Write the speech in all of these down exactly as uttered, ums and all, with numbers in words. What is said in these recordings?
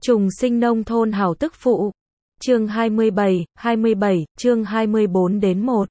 Trùng sinh nông thôn hảo tức phụ. Chương hai mươi bảy, hai mươi bảy, chương hai mươi bốn đến một.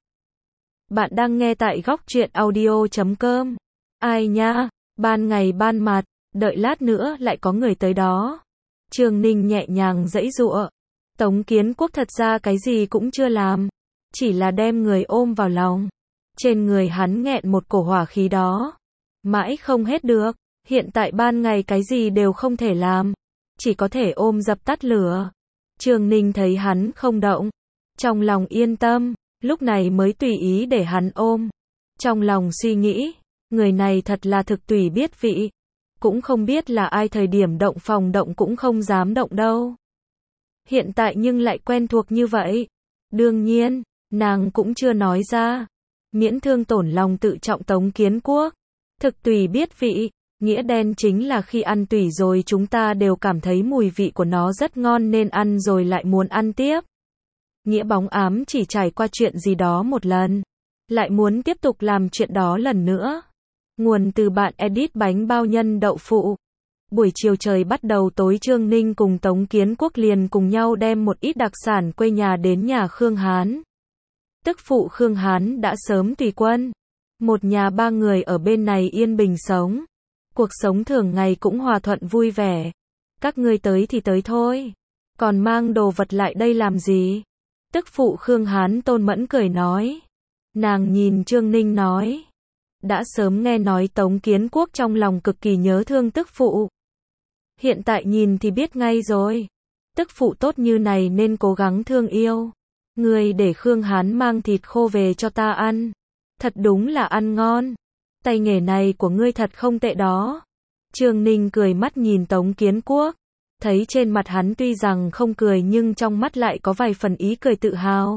Bạn đang nghe tại góc truyện audio chấm com. Ai nha, ban ngày ban mặt, đợi lát nữa lại có người tới đó. Trương Ninh nhẹ nhàng giãy giụa. Tống Kiến Quốc thật ra cái gì cũng chưa làm, chỉ là đem người ôm vào lòng. Trên người hắn nghẹn một cổ hỏa khí đó, mãi không hết được. Hiện tại ban ngày cái gì đều không thể làm, chỉ có thể ôm dập tắt lửa. Trương Ninh thấy hắn không động, trong lòng yên tâm, lúc này mới tùy ý để hắn ôm. Trong lòng suy nghĩ, người này thật là thực tùy biết vị, cũng không biết là ai thời điểm động phòng động cũng không dám động đâu. Hiện tại nhưng lại quen thuộc như vậy. Đương nhiên, nàng cũng chưa nói ra, miễn thương tổn lòng tự trọng Tống Kiến Quốc. Thực tùy biết vị, nghĩa đen chính là khi ăn tùy rồi chúng ta đều cảm thấy mùi vị của nó rất ngon nên ăn rồi lại muốn ăn tiếp. Nghĩa bóng ám chỉ trải qua chuyện gì đó một lần, lại muốn tiếp tục làm chuyện đó lần nữa. Nguồn từ bạn edit bánh bao nhân đậu phụ. Buổi chiều trời bắt đầu tối, Trương Ninh cùng Tống Kiến Quốc liền cùng nhau đem một ít đặc sản quê nhà đến nhà Khương Hán. Tức phụ Khương Hán đã sớm tùy quân. Một nhà ba người ở bên này yên bình sống. Cuộc sống thường ngày cũng hòa thuận vui vẻ. Các ngươi tới thì tới thôi, còn mang đồ vật lại đây làm gì? Tức phụ Khương Hán Tôn Mẫn cười nói. Nàng nhìn Trương Ninh nói, đã sớm nghe nói Tống Kiến Quốc trong lòng cực kỳ nhớ thương tức phụ. Hiện tại nhìn thì biết ngay rồi. Tức phụ tốt như này nên cố gắng thương yêu. Ngươi để Khương Hán mang thịt khô về cho ta ăn. Thật đúng là ăn ngon. Tay nghề này của ngươi thật không tệ đó. Trương Ninh cười mắt nhìn Tống Kiến Quốc. Thấy trên mặt hắn tuy rằng không cười nhưng trong mắt lại có vài phần ý cười tự hào.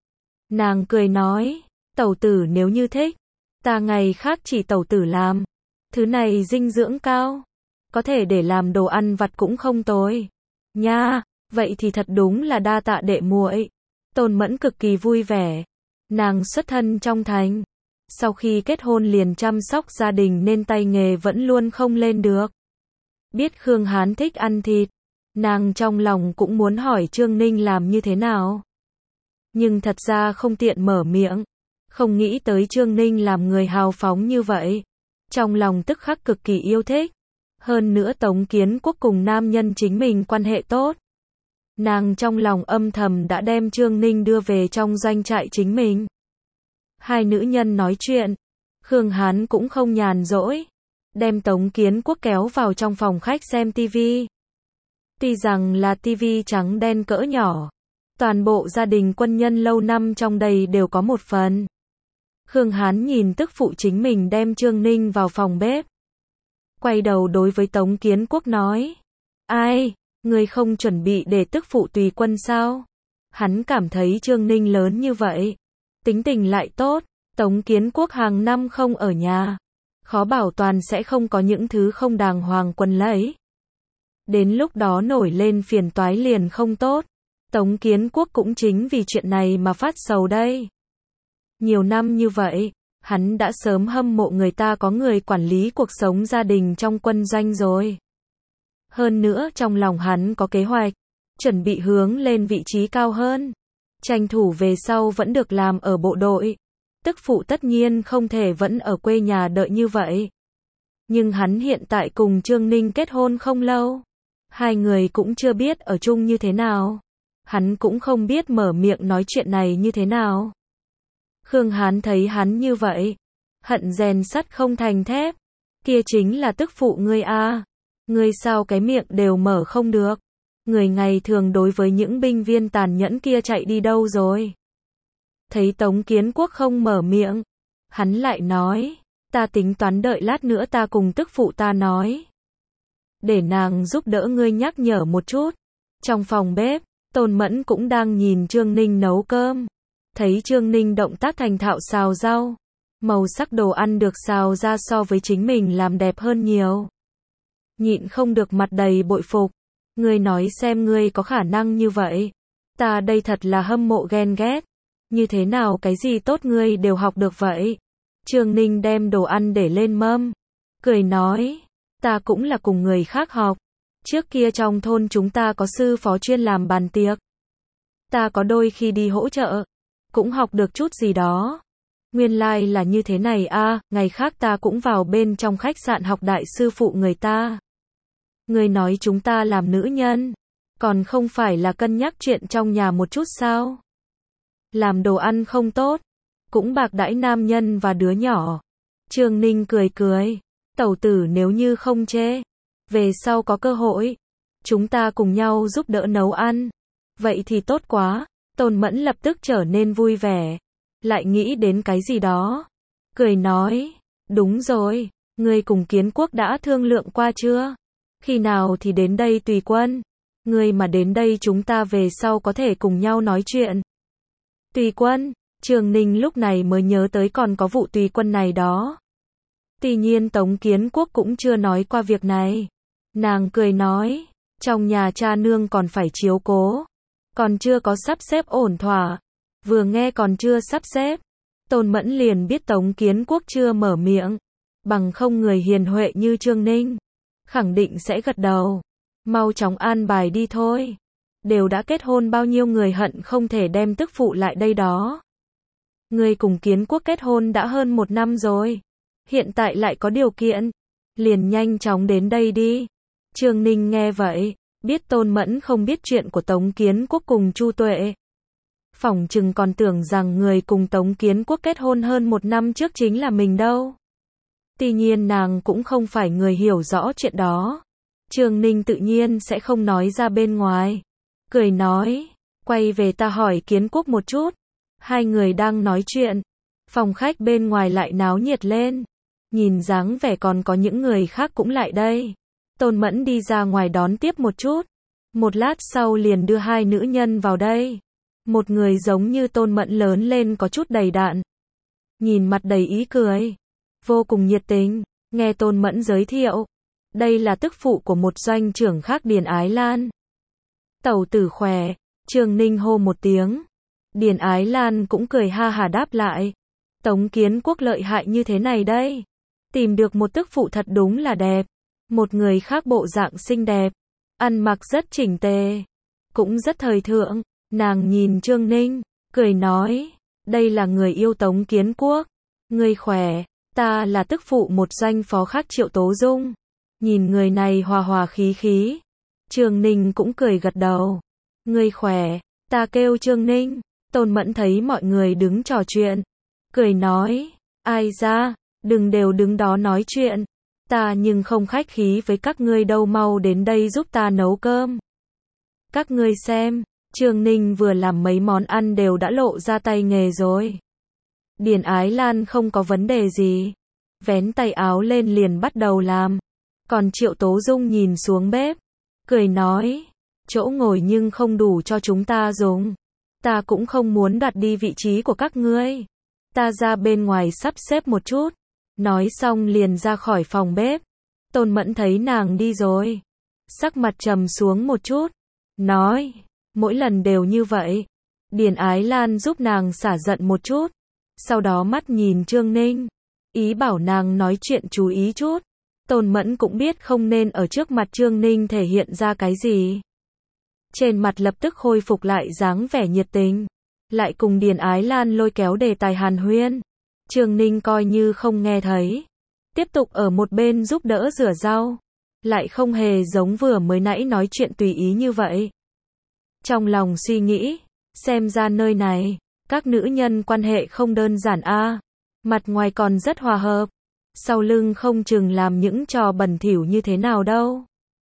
Nàng cười nói, tẩu tử nếu như thích, ta ngày khác chỉ tẩu tử làm. Thứ này dinh dưỡng cao, có thể để làm đồ ăn vặt cũng không tồi. Nha, vậy thì thật đúng là đa tạ đệ muội. Tôn Mẫn cực kỳ vui vẻ. Nàng xuất thân trong thành, sau khi kết hôn liền chăm sóc gia đình nên tay nghề vẫn luôn không lên được. Biết Khương Hán thích ăn thịt, nàng trong lòng cũng muốn hỏi Trương Ninh làm như thế nào. Nhưng thật ra không tiện mở miệng, không nghĩ tới Trương Ninh làm người hào phóng như vậy. Trong lòng tức khắc cực kỳ yêu thích. Hơn nữa Tống Kiến Quốc cùng nam nhân chính mình quan hệ tốt. Nàng trong lòng âm thầm đã đem Trương Ninh đưa về trong doanh trại chính mình. Hai nữ nhân nói chuyện, Khương Hán cũng không nhàn rỗi, đem Tống Kiến Quốc kéo vào trong phòng khách xem tivi. Tuy rằng là tivi trắng đen cỡ nhỏ, toàn bộ gia đình quân nhân lâu năm trong đây đều có một phần. Khương Hán nhìn tức phụ chính mình đem Trương Ninh vào phòng bếp, quay đầu đối với Tống Kiến Quốc nói, ai, người không chuẩn bị để tức phụ tùy quân sao? Hắn cảm thấy Trương Ninh lớn như vậy, tính tình lại tốt, Tống Kiến Quốc hàng năm không ở nhà, khó bảo toàn sẽ không có những thứ không đàng hoàng quân lấy. Đến lúc đó nổi lên phiền toái liền không tốt. Tống Kiến Quốc cũng chính vì chuyện này mà phát sầu đây. Nhiều năm như vậy, hắn đã sớm hâm mộ người ta có người quản lý cuộc sống gia đình trong quân doanh rồi. Hơn nữa trong lòng hắn có kế hoạch, chuẩn bị hướng lên vị trí cao hơn. Tranh thủ về sau vẫn được làm ở bộ đội. Tức phụ tất nhiên không thể vẫn ở quê nhà đợi như vậy. Nhưng hắn hiện tại cùng Trương Ninh kết hôn không lâu. Hai người cũng chưa biết ở chung như thế nào. Hắn cũng không biết mở miệng nói chuyện này như thế nào. Khương Hán thấy hắn như vậy, hận rèn sắt không thành thép. Kia chính là tức phụ ngươi a. Ngươi sao cái miệng đều mở không được. Người ngày thường đối với những binh viên tàn nhẫn kia chạy đi đâu rồi? Thấy Tống Kiến Quốc không mở miệng, hắn lại nói, ta tính toán đợi lát nữa ta cùng tức phụ ta nói. Để nàng giúp đỡ ngươi nhắc nhở một chút. Trong phòng bếp, Tôn Mẫn cũng đang nhìn Trương Ninh nấu cơm. Thấy Trương Ninh động tác thành thạo xào rau, màu sắc đồ ăn được xào ra so với chính mình làm đẹp hơn nhiều. Nhịn không được mặt đầy bội phục. Ngươi nói xem ngươi có khả năng như vậy. Ta đây thật là hâm mộ ghen ghét. Như thế nào cái gì tốt ngươi đều học được vậy? Trương Ninh đem đồ ăn để lên mâm, cười nói, ta cũng là cùng người khác học. Trước kia trong thôn chúng ta có sư phó chuyên làm bàn tiệc. Ta có đôi khi đi hỗ trợ, cũng học được chút gì đó. Nguyên lai like là như thế này a, ngày khác ta cũng vào bên trong khách sạn học đại sư phụ người ta. Người nói chúng ta làm nữ nhân, còn không phải là cân nhắc chuyện trong nhà một chút sao? Làm đồ ăn không tốt, cũng bạc đãi nam nhân và đứa nhỏ. Trương Ninh cười cười, tẩu tử nếu như không chê, về sau có cơ hội, chúng ta cùng nhau giúp đỡ nấu ăn. Vậy thì tốt quá, Tôn Mẫn lập tức trở nên vui vẻ, lại nghĩ đến cái gì đó. Cười nói, đúng rồi, ngươi cùng Kiến Quốc đã thương lượng qua chưa? Khi nào thì đến đây tùy quân? Ngươi mà đến đây chúng ta về sau có thể cùng nhau nói chuyện. Tùy quân, Trường Ninh lúc này mới nhớ tới còn có vụ tùy quân này đó. Tuy nhiên Tống Kiến Quốc cũng chưa nói qua việc này. Nàng cười nói, trong nhà cha nương còn phải chiếu cố, còn chưa có sắp xếp ổn thỏa. Vừa nghe còn chưa sắp xếp, Tôn Mẫn liền biết Tống Kiến Quốc chưa mở miệng, bằng không người hiền huệ như Trương Ninh, khẳng định sẽ gật đầu. Mau chóng an bài đi thôi. Đều đã kết hôn bao nhiêu người hận không thể đem tức phụ lại đây đó. Người cùng Kiến Quốc kết hôn đã hơn một năm rồi, hiện tại lại có điều kiện, liền nhanh chóng đến đây đi. Trương Ninh nghe vậy, biết Tôn Mẫn không biết chuyện của Tống Kiến Quốc cùng Chu Tuệ. Phỏng chừng còn tưởng rằng người cùng Tống Kiến Quốc kết hôn hơn một năm trước chính là mình đâu. Tuy nhiên nàng cũng không phải người hiểu rõ chuyện đó. Trương Ninh tự nhiên sẽ không nói ra bên ngoài. Cười nói, quay về ta hỏi Kiến Quốc một chút. Hai người đang nói chuyện, phòng khách bên ngoài lại náo nhiệt lên. Nhìn dáng vẻ còn có những người khác cũng lại đây. Tôn Mẫn đi ra ngoài đón tiếp một chút. Một lát sau liền đưa hai nữ nhân vào đây. Một người giống như Tôn Mẫn lớn lên có chút đầy đặn, nhìn mặt đầy ý cười, vô cùng nhiệt tình. Nghe Tôn Mẫn giới thiệu, đây là tức phụ của một doanh trưởng khác Điền Ái Lan. Tẩu tử khỏe, Trương Ninh hô một tiếng. Điền Ái Lan cũng cười ha hà đáp lại. Tống Kiến Quốc lợi hại như thế này đây. Tìm được một tức phụ thật đúng là đẹp. Một người khác bộ dạng xinh đẹp, ăn mặc rất chỉnh tề, cũng rất thời thượng. Nàng nhìn Trương Ninh, cười nói, đây là người yêu Tống Kiến Quốc. Ngươi khỏe, ta là tức phụ một doanh phó khác Triệu Tố Dung. Nhìn người này hòa hòa khí khí. Trương Ninh cũng cười gật đầu. Ngươi khỏe, ta kêu Trương Ninh. Tôn Mẫn thấy mọi người đứng trò chuyện, cười nói, ai ra, đừng đều đứng đó nói chuyện. Ta nhưng không khách khí với các ngươi đâu, mau đến đây giúp ta nấu cơm. Các ngươi xem, Trương Ninh vừa làm mấy món ăn đều đã lộ ra tay nghề rồi. Điền Ái Lan không có vấn đề gì, vén tay áo lên liền bắt đầu làm. Còn Triệu Tố Dung nhìn xuống bếp, cười nói, chỗ ngồi nhưng không đủ cho chúng ta dùng. Ta cũng không muốn đoạt đi vị trí của các ngươi. Ta ra bên ngoài sắp xếp một chút. Nói xong liền ra khỏi phòng bếp. Tôn Mẫn thấy nàng đi rồi, sắc mặt trầm xuống một chút, nói, mỗi lần đều như vậy. Điền Ái Lan giúp nàng xả giận một chút, sau đó mắt nhìn Trương Ninh, ý bảo nàng nói chuyện chú ý chút. Tôn Mẫn cũng biết không nên ở trước mặt Trương Ninh thể hiện ra cái gì. Trên mặt lập tức khôi phục lại dáng vẻ nhiệt tình, lại cùng Điền Ái Lan lôi kéo đề tài hàn huyên. Trương Ninh coi như không nghe thấy, tiếp tục ở một bên giúp đỡ rửa rau, lại không hề giống vừa mới nãy nói chuyện tùy ý như vậy. Trong lòng suy nghĩ, xem ra nơi này, các nữ nhân quan hệ không đơn giản a, mặt ngoài còn rất hòa hợp, sau lưng không chừng làm những trò bẩn thỉu như thế nào đâu.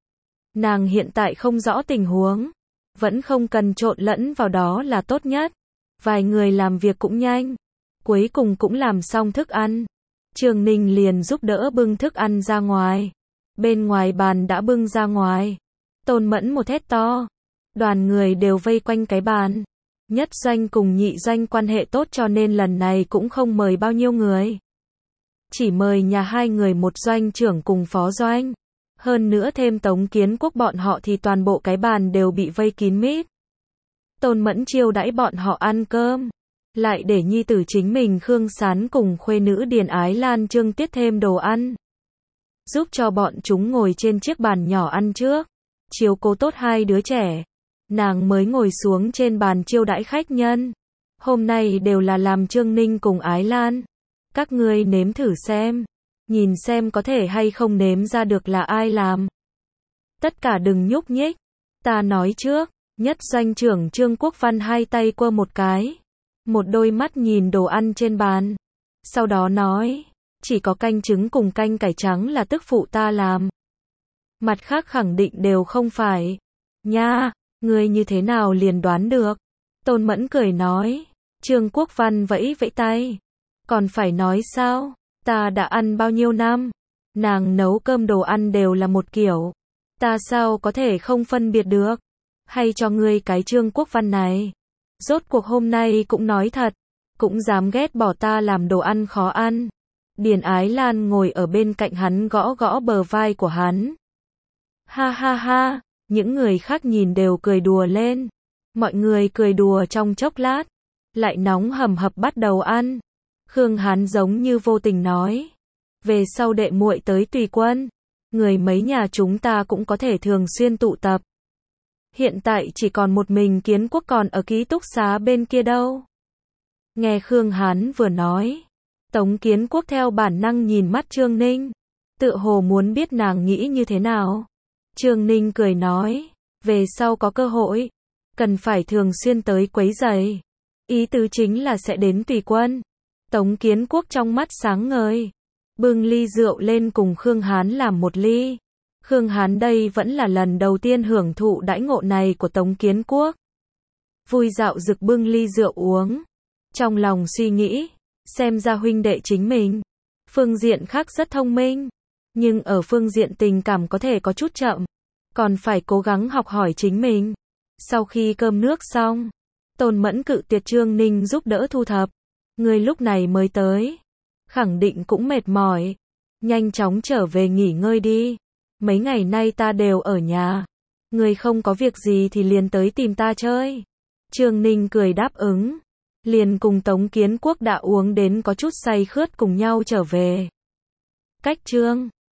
Nàng hiện tại không rõ tình huống, vẫn không cần trộn lẫn vào đó là tốt nhất. Vài người làm việc cũng nhanh, cuối cùng cũng làm xong thức ăn. Trương Ninh liền giúp đỡ bưng thức ăn ra ngoài. Bên ngoài bàn đã bưng ra ngoài. Tôn Mẫn một hét to. Đoàn người đều vây quanh cái bàn. Nhất doanh cùng nhị doanh quan hệ tốt cho nên lần này cũng không mời bao nhiêu người. Chỉ mời nhà hai người một doanh trưởng cùng phó doanh. Hơn nữa thêm Tống Kiến Quốc bọn họ thì toàn bộ cái bàn đều bị vây kín mít. Tôn Mẫn chiêu đãi bọn họ ăn cơm. Lại để nhi tử chính mình Khương Sán cùng khuê nữ Điền Ái Lan trưng tiết thêm đồ ăn. Giúp cho bọn chúng ngồi trên chiếc bàn nhỏ ăn trước. chiếu cố tốt hai đứa trẻ. Nàng mới ngồi xuống trên bàn chiêu đãi khách nhân. Hôm nay đều là làm Trương Ninh cùng Ái Lan. Các ngươi nếm thử xem. Nhìn xem có thể hay không nếm ra được là ai làm. Tất cả đừng nhúc nhích. Ta nói trước. Nhất doanh trưởng Trương Quốc Văn hai tay quơ một cái. Một đôi mắt nhìn đồ ăn trên bàn. Sau đó nói. Chỉ có canh trứng cùng canh cải trắng là tức phụ ta làm. Mặt khác khẳng định đều không phải. Nha, ngươi như thế nào liền đoán được. Tôn Mẫn cười nói. Trương Quốc Văn vẫy vẫy tay. Còn phải nói sao, ta đã ăn bao nhiêu năm. Nàng nấu cơm đồ ăn đều là một kiểu. Ta sao có thể không phân biệt được. Hay cho ngươi cái Trương Quốc Văn này. Rốt cuộc hôm nay cũng nói thật. Cũng dám ghét bỏ ta làm đồ ăn khó ăn. Điền Ái Lan ngồi ở bên cạnh hắn gõ gõ bờ vai của hắn. Ha ha ha, những người khác nhìn đều cười đùa lên. Mọi người cười đùa trong chốc lát. Lại nóng hầm hập bắt đầu ăn. Khương Hán giống như vô tình nói. Về sau đệ muội tới tùy quân. Người mấy nhà chúng ta cũng có thể thường xuyên tụ tập. Hiện tại chỉ còn một mình Kiến Quốc còn ở ký túc xá bên kia đâu. Nghe Khương Hán vừa nói. Tống Kiến Quốc theo bản năng nhìn mắt Trương Ninh. Tựa hồ muốn biết nàng nghĩ như thế nào. Trương Ninh cười nói. Về sau có cơ hội. Cần phải thường xuyên tới quấy rầy. Ý tứ chính là sẽ đến tùy quân. Tống Kiến Quốc trong mắt sáng ngời. Bưng ly rượu lên cùng Khương Hán làm một ly. Khương Hán đây vẫn là lần đầu tiên hưởng thụ đãi ngộ này của Tống Kiến Quốc. Vui dạo rực bưng ly rượu uống. Trong lòng suy nghĩ. Xem ra huynh đệ chính mình. Phương diện khác rất thông minh. Nhưng ở phương diện tình cảm có thể có chút chậm. Còn phải cố gắng học hỏi chính mình. Sau khi cơm nước xong. Tôn Mẫn cự tuyệt Trương Ninh giúp đỡ thu thập. Người lúc này mới tới. Khẳng định cũng mệt mỏi. Nhanh chóng trở về nghỉ ngơi đi. Mấy ngày nay ta đều ở nhà. Người không có việc gì thì liền tới tìm ta chơi. Trương Ninh cười đáp ứng. Liền cùng Tống Kiến Quốc đã uống đến có chút say khướt cùng nhau trở về. Cách Trương